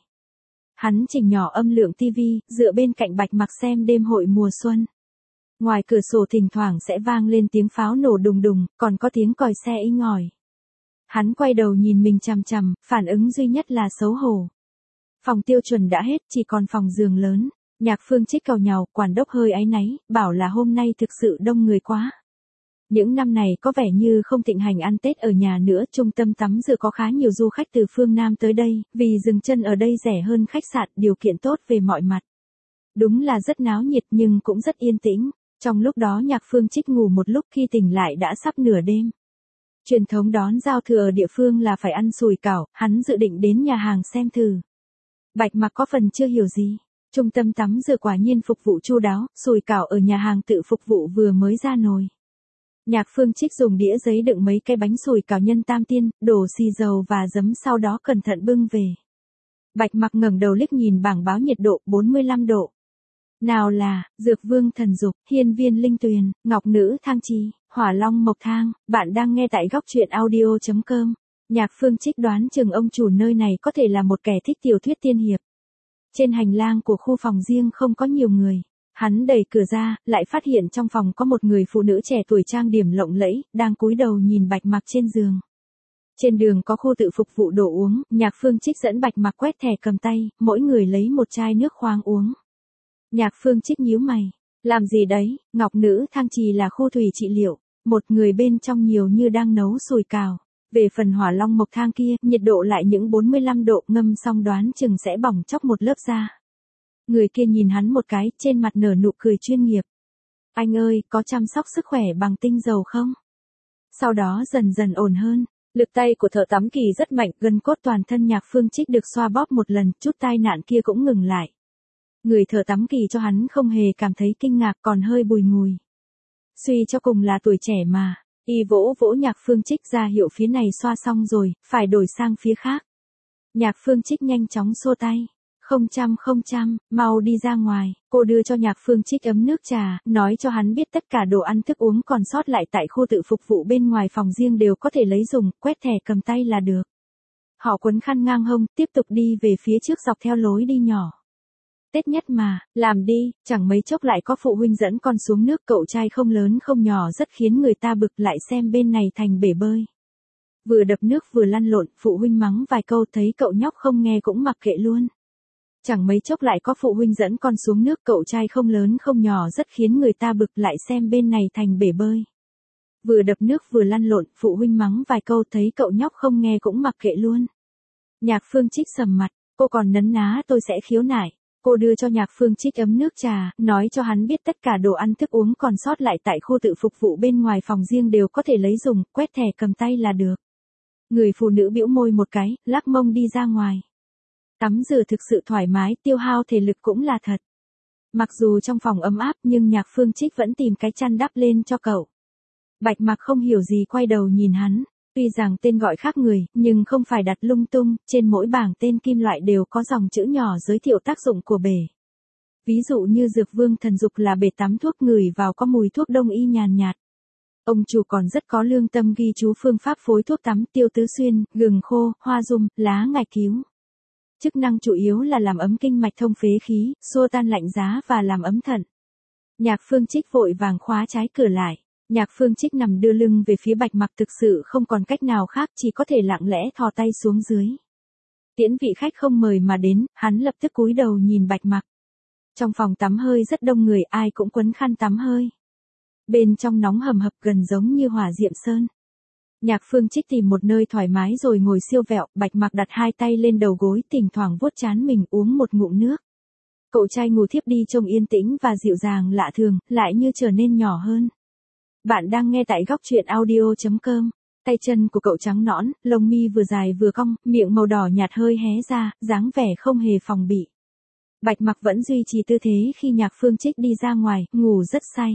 Hắn chỉnh nhỏ âm lượng TV, dựa bên cạnh Bạch Mặc xem đêm hội mùa xuân. Ngoài cửa sổ thỉnh thoảng sẽ vang lên tiếng pháo nổ đùng đùng, còn có tiếng còi xe inh ỏi. Hắn quay đầu nhìn mình chằm chằm, phản ứng duy nhất là xấu hổ. Phòng tiêu chuẩn đã hết, chỉ còn phòng giường lớn. Nhạc Phương Trích càu nhàu, quản đốc hơi áy náy, bảo là hôm nay thực sự đông người quá. Những năm này có vẻ như không thịnh hành ăn Tết ở nhà nữa, trung tâm tắm rửa có khá nhiều du khách từ phương Nam tới đây, vì dừng chân ở đây rẻ hơn khách sạn, điều kiện tốt về mọi mặt. Đúng là rất náo nhiệt nhưng cũng rất yên tĩnh. Trong lúc đó Nhạc Phương Trích ngủ một lúc, khi tỉnh lại đã sắp nửa đêm. Truyền thống đón giao thừa ở địa phương là phải ăn sủi cảo, hắn dự định đến nhà hàng xem thử. Bạch Mặc có phần chưa hiểu gì. Trung tâm tắm rửa quả nhiên phục vụ chu đáo, sủi cảo ở nhà hàng tự phục vụ vừa mới ra nồi. Nhạc Phương Trích dùng đĩa giấy đựng mấy cái bánh sủi cảo nhân tam tiên, đổ xì dầu và giấm, sau đó cẩn thận bưng về. Bạch Mặc ngẩng đầu liếc nhìn bảng báo nhiệt độ, 45 độ. Nào là, Dược Vương Thần Dục, Hiên Viên Linh Tuyền, Ngọc Nữ Thang Chi, Hỏa Long Mộc Thang, bạn đang nghe tại góc truyện audio.com. Nhạc Phương Trích đoán chừng ông chủ nơi này có thể là một kẻ thích tiểu thuyết tiên hiệp. Trên hành lang của khu phòng riêng không có nhiều người. Hắn đẩy cửa ra, lại phát hiện trong phòng có một người phụ nữ trẻ tuổi trang điểm lộng lẫy, đang cúi đầu nhìn Bạch Mặc trên giường. Trên đường có khu tự phục vụ đồ uống, Nhạc Phương Trích dẫn Bạch Mặc quét thẻ cầm tay, mỗi người lấy một chai nước khoáng uống. Nhạc Phương Trích nhíu mày. Làm gì đấy? Ngọc Nữ Thang Trì là khu thủy trị liệu, một người bên trong nhiều như đang nấu sùi cào. Về phần Hỏa Long Mộc Thang kia, nhiệt độ lại những 45 độ, ngâm xong đoán chừng sẽ bỏng chóc một lớp da. Người kia nhìn hắn một cái, trên mặt nở nụ cười chuyên nghiệp. Anh ơi, có chăm sóc sức khỏe bằng tinh dầu không? Sau đó dần dần ổn hơn. Lực tay của thợ tắm kỳ rất mạnh, gân cốt toàn thân Nhạc Phương Trích được xoa bóp một lần, chút tai nạn kia cũng ngừng lại. Người thợ tắm kỳ cho hắn không hề cảm thấy kinh ngạc, còn hơi bùi ngùi. Suy cho cùng là tuổi trẻ mà. Y vỗ vỗ Nhạc Phương Trích, ra hiệu phía này xoa xong rồi, phải đổi sang phía khác. Nhạc Phương Trích nhanh chóng xua tay. Không chăm, mau đi ra ngoài. Cô đưa cho Nhạc Phương Trích ấm nước trà, nói cho hắn biết tất cả đồ ăn thức uống còn sót lại tại khu tự phục vụ bên ngoài phòng riêng đều có thể lấy dùng, quét thẻ cầm tay là được. Họ quấn khăn ngang hông, tiếp tục đi về phía trước dọc theo lối đi nhỏ. Tết nhất mà, làm đi, chẳng mấy chốc lại có phụ huynh dẫn con xuống nước, cậu trai không lớn không nhỏ rất khiến người ta bực, lại xem bên này thành bể bơi. Vừa đập nước vừa lăn lộn, phụ huynh mắng vài câu, thấy cậu nhóc không nghe cũng mặc kệ luôn. Chẳng mấy chốc lại có phụ huynh dẫn con xuống nước, cậu trai không lớn không nhỏ rất khiến người ta bực, lại xem bên này thành bể bơi. Vừa đập nước vừa lăn lộn, phụ huynh mắng vài câu, thấy cậu nhóc không nghe cũng mặc kệ luôn. Nhạc Phương Trích sầm mặt, cô còn nấn ná tôi sẽ khiếu nại. Cô đưa cho Nhạc Phương Trích ấm nước trà, nói cho hắn biết tất cả đồ ăn thức uống còn sót lại tại khu tự phục vụ bên ngoài phòng riêng đều có thể lấy dùng, quét thẻ cầm tay là được. Người phụ nữ bĩu môi một cái, lắc mông đi ra ngoài. Tắm rửa thực sự thoải mái, tiêu hao thể lực cũng là thật. Mặc dù trong phòng ấm áp nhưng Nhạc Phương Trích vẫn tìm cái chăn đắp lên cho cậu. Bạch Mặc không hiểu gì quay đầu nhìn hắn. Tuy rằng tên gọi khác người, nhưng không phải đặt lung tung, trên mỗi bảng tên kim loại đều có dòng chữ nhỏ giới thiệu tác dụng của bể. Ví dụ như Dược Vương Thần Dục là bể tắm thuốc, ngửi vào có mùi thuốc đông y nhàn nhạt. Ông chủ còn rất có lương tâm ghi chú phương pháp phối thuốc tắm: tiêu tứ xuyên, gừng khô, hoa dung, lá ngải cứu. Chức năng chủ yếu là làm ấm kinh mạch, thông phế khí, xua tan lạnh giá và làm ấm thận. Nhạc Phương Trích vội vàng khóa trái cửa lại. Nhạc Phương Trích nằm đưa lưng về phía Bạch Mặc, thực sự không còn cách nào khác, chỉ có thể lặng lẽ thò tay xuống dưới. Tiễn vị khách không mời mà đến, hắn lập tức cúi đầu nhìn Bạch Mặc. Trong phòng tắm hơi rất đông người, ai cũng quấn khăn tắm hơi. Bên trong nóng hầm hập gần giống như hỏa diệm sơn. Nhạc Phương Trích tìm một nơi thoải mái rồi ngồi siêu vẹo, Bạch Mặc đặt hai tay lên đầu gối, thỉnh thoảng vuốt trán mình, uống một ngụm nước. Cậu trai ngủ thiếp đi trông yên tĩnh và dịu dàng lạ thường, lại như trở nên nhỏ hơn. Bạn đang nghe tại góc truyện audio.com. Tay chân của cậu trắng nõn, lông mi vừa dài vừa cong, miệng màu đỏ nhạt hơi hé ra, dáng vẻ không hề phòng bị. Bạch Mặc vẫn duy trì tư thế khi Nhạc Phương Trích đi ra ngoài, ngủ rất say.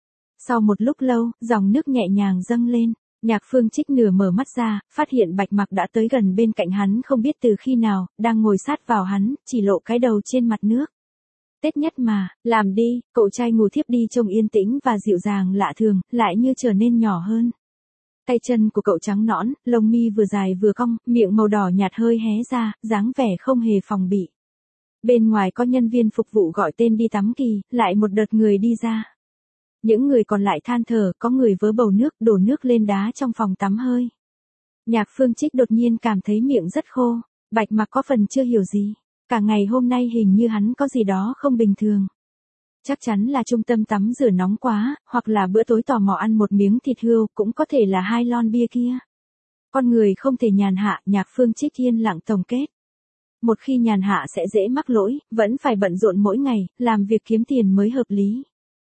Sau một lúc lâu, dòng nước nhẹ nhàng dâng lên. Nhạc Phương Trích nửa mở mắt ra, phát hiện Bạch Mặc đã tới gần bên cạnh hắn không biết từ khi nào, đang ngồi sát vào hắn, chỉ lộ cái đầu trên mặt nước. Tết nhất mà, làm đi, cậu trai ngủ thiếp đi trông yên tĩnh và dịu dàng lạ thường, lại như trở nên nhỏ hơn. Tay chân của cậu trắng nõn, lông mi vừa dài vừa cong, miệng màu đỏ nhạt hơi hé ra, dáng vẻ không hề phòng bị. Bên ngoài có nhân viên phục vụ gọi tên đi tắm kỳ, lại một đợt người đi ra. Những người còn lại than thở, có người vớ bầu nước, đổ nước lên đá trong phòng tắm hơi. Nhạc Phương Trích đột nhiên cảm thấy miệng rất khô. Bạch Mặc có phần chưa hiểu gì. Cả ngày hôm nay hình như hắn có gì đó không bình thường. Chắc chắn là trung tâm tắm rửa nóng quá, hoặc là bữa tối tò mò ăn một miếng thịt hươu, cũng có thể là 2 lon bia kia. Con người không thể nhàn hạ, Nhạc Phương Trích yên lặng tổng kết. Một khi nhàn hạ sẽ dễ mắc lỗi, vẫn phải bận rộn mỗi ngày, làm việc kiếm tiền mới hợp lý.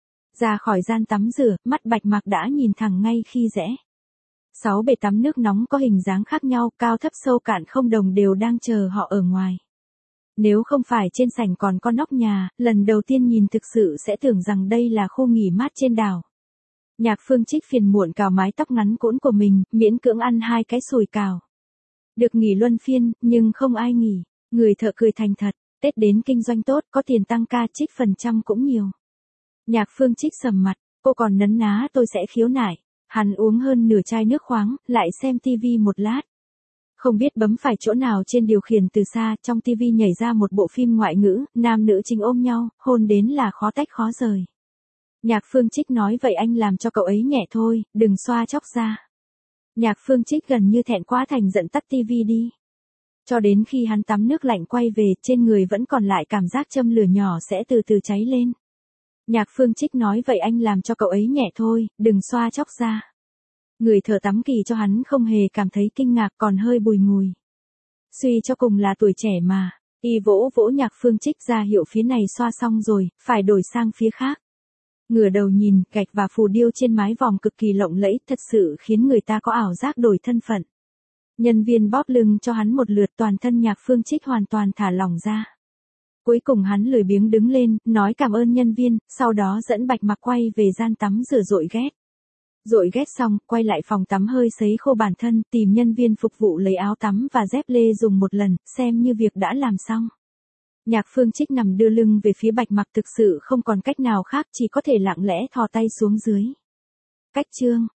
Ra khỏi gian tắm rửa, mắt Bạch Mặc đã nhìn thẳng ngay khi rẽ. 6 bể tắm nước nóng có hình dáng khác nhau, cao thấp sâu cạn không đồng đều đang chờ họ ở ngoài. Nếu không phải trên sảnh còn có nóc nhà, lần đầu tiên nhìn thực sự sẽ tưởng rằng đây là khu nghỉ mát trên đảo. Nhạc Phương Trích phiền muộn cào mái tóc ngắn cũn của mình, miễn cưỡng ăn 2 cái sùi cào. Được nghỉ luân phiên, nhưng không ai nghỉ. Người thợ cười thành thật, Tết đến kinh doanh tốt, có tiền tăng ca trích phần trăm cũng nhiều. Nhạc Phương Trích sầm mặt, cô còn nấn ná tôi sẽ khiếu nại. Hắn uống hơn nửa chai nước khoáng, lại xem tivi một lát. Không biết bấm phải chỗ nào trên điều khiển từ xa, trong tivi nhảy ra một bộ phim ngoại ngữ, nam nữ chính ôm nhau, hôn đến là khó tách khó rời. Nhạc Phương Trích nói vậy anh làm cho cậu ấy nhẹ thôi, đừng xoa chóc ra. Nhạc Phương Trích gần như thẹn quá thành giận tắt tivi đi. Cho đến khi hắn tắm nước lạnh quay về, trên người vẫn còn lại cảm giác châm lửa nhỏ sẽ từ từ cháy lên. Nhạc Phương Trích nói vậy anh làm cho cậu ấy nhẹ thôi, đừng xoa chóc ra. Người thợ tắm kỳ cho hắn không hề cảm thấy kinh ngạc, còn hơi bùi ngùi. Suy cho cùng là tuổi trẻ mà, y vỗ vỗ Nhạc Phương Trích ra hiệu phía này xoa xong rồi, phải đổi sang phía khác. Ngửa đầu nhìn, gạch và phù điêu trên mái vòm cực kỳ lộng lẫy, thật sự khiến người ta có ảo giác đổi thân phận. Nhân viên bóp lưng cho hắn một lượt, toàn thân Nhạc Phương Trích hoàn toàn thả lỏng ra. Cuối cùng hắn lười biếng đứng lên, nói cảm ơn nhân viên, sau đó dẫn Bạch Mặc quay về gian tắm rửa dội ghét. Dội ghét xong, quay lại phòng tắm hơi sấy khô bản thân, tìm nhân viên phục vụ lấy áo tắm và dép lê dùng một lần, xem như việc đã làm xong. Nhạc Phương Trích nằm đưa lưng về phía Bạch Mặc, thực sự không còn cách nào khác, chỉ có thể lặng lẽ thò tay xuống dưới. Cách chương